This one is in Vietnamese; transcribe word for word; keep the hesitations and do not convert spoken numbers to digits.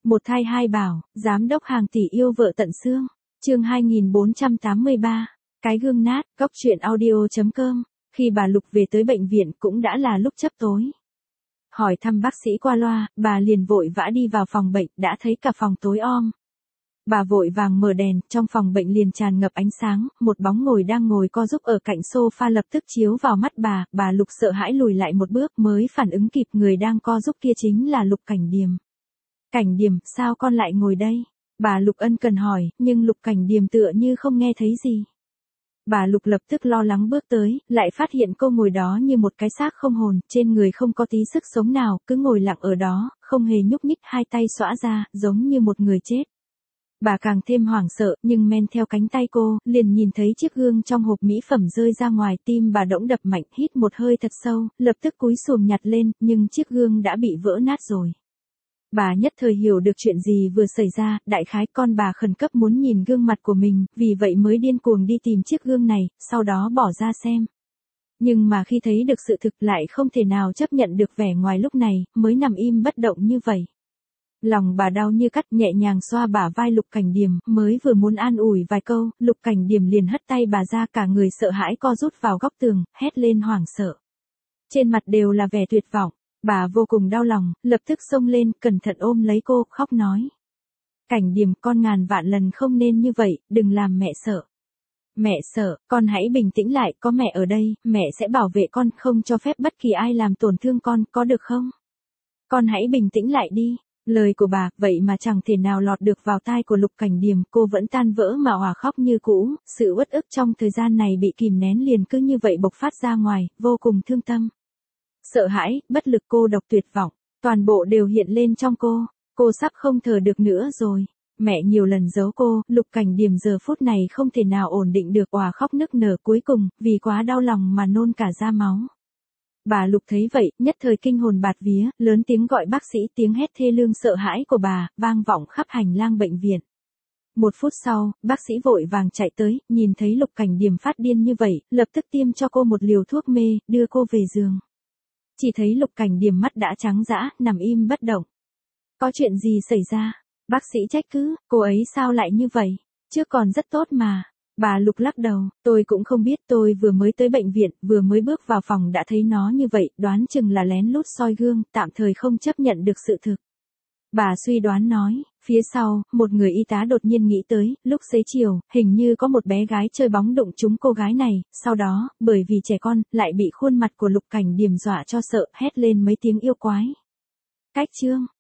Một thai hai bảo, giám đốc hàng tỷ yêu vợ tận xương. Chương hai nghìn bốn trăm tám mươi ba. Cái gương nát, góc truyện audio chấm com. Khi bà Lục về tới bệnh viện cũng đã là lúc chớp tối. Hỏi thăm bác sĩ qua loa, bà liền vội vã đi vào phòng bệnh, đã thấy cả phòng tối om. Bà vội vàng mở đèn, trong phòng bệnh liền tràn ngập ánh sáng, một bóng ngồi đang ngồi co giúp ở cạnh sofa lập tức chiếu vào mắt bà, bà Lục sợ hãi lùi lại một bước mới phản ứng kịp người đang co giúp kia chính là Lục Cảnh Điềm. Cảnh Điềm, sao con lại ngồi đây? Bà Lục ân cần hỏi, nhưng Lục Cảnh Điềm tựa như không nghe thấy gì. Bà Lục lập tức lo lắng bước tới, lại phát hiện cô ngồi đó như một cái xác không hồn, trên người không có tí sức sống nào, cứ ngồi lặng ở đó, không hề nhúc nhích, hai tay xõa ra, giống như một người chết. Bà càng thêm hoảng sợ, nhưng men theo cánh tay cô, liền nhìn thấy chiếc gương trong hộp mỹ phẩm rơi ra ngoài, tim bà đỗng đập mạnh, hít một hơi thật sâu, lập tức cúi xùm nhặt lên, nhưng chiếc gương đã bị vỡ nát rồi. Bà nhất thời hiểu được chuyện gì vừa xảy ra, đại khái con bà khẩn cấp muốn nhìn gương mặt của mình, vì vậy mới điên cuồng đi tìm chiếc gương này, sau đó bỏ ra xem. Nhưng mà khi thấy được sự thực lại không thể nào chấp nhận được vẻ ngoài lúc này, mới nằm im bất động như vậy. Lòng bà đau như cắt, nhẹ nhàng xoa bả vai Lục Cảnh Điềm, mới vừa muốn an ủi vài câu, Lục Cảnh Điềm liền hất tay bà ra, cả người sợ hãi co rút vào góc tường, hét lên hoảng sợ. Trên mặt đều là vẻ tuyệt vọng. Bà vô cùng đau lòng, lập tức xông lên, cẩn thận ôm lấy cô, khóc nói. Cảnh Điềm, con ngàn vạn lần không nên như vậy, đừng làm mẹ sợ. Mẹ sợ, con hãy bình tĩnh lại, có mẹ ở đây, mẹ sẽ bảo vệ con, không cho phép bất kỳ ai làm tổn thương con, có được không? Con hãy bình tĩnh lại đi. Lời của bà, vậy mà chẳng thể nào lọt được vào tai của Lục Cảnh Điềm, cô vẫn tan vỡ mà òa khóc như cũ, sự uất ức trong thời gian này bị kìm nén liền cứ như vậy bộc phát ra ngoài, vô cùng thương tâm. Sợ hãi, bất lực, cô độc, tuyệt vọng, toàn bộ đều hiện lên trong cô, cô sắp không thở được nữa rồi. Mẹ nhiều lần giấu cô, Lục Cảnh Điềm giờ phút này không thể nào ổn định được, òa khóc nức nở, cuối cùng, vì quá đau lòng mà nôn cả ra máu. Bà Lục thấy vậy, nhất thời kinh hồn bạt vía, lớn tiếng gọi bác sĩ, tiếng hét thê lương sợ hãi của bà, vang vọng khắp hành lang bệnh viện. Một phút sau, bác sĩ vội vàng chạy tới, nhìn thấy Lục Cảnh Điềm phát điên như vậy, lập tức tiêm cho cô một liều thuốc mê, đưa cô về giường. Chỉ thấy Lục Cảnh Điềm mắt đã trắng dã, nằm im bất động. Có chuyện gì xảy ra? Bác sĩ trách cứ, cô ấy sao lại như vậy? Trước còn rất tốt mà. Bà Lục lắc đầu, tôi cũng không biết, tôi vừa mới tới bệnh viện, vừa mới bước vào phòng đã thấy nó như vậy, đoán chừng là lén lút soi gương, tạm thời không chấp nhận được sự thực. Bà suy đoán nói, phía sau, một người y tá đột nhiên nghĩ tới, lúc xế chiều, hình như có một bé gái chơi bóng đụng trúng cô gái này, sau đó, bởi vì trẻ con, lại bị khuôn mặt của Lục Cảnh Điềm dọa cho sợ, hét lên mấy tiếng yêu quái. Cách chương.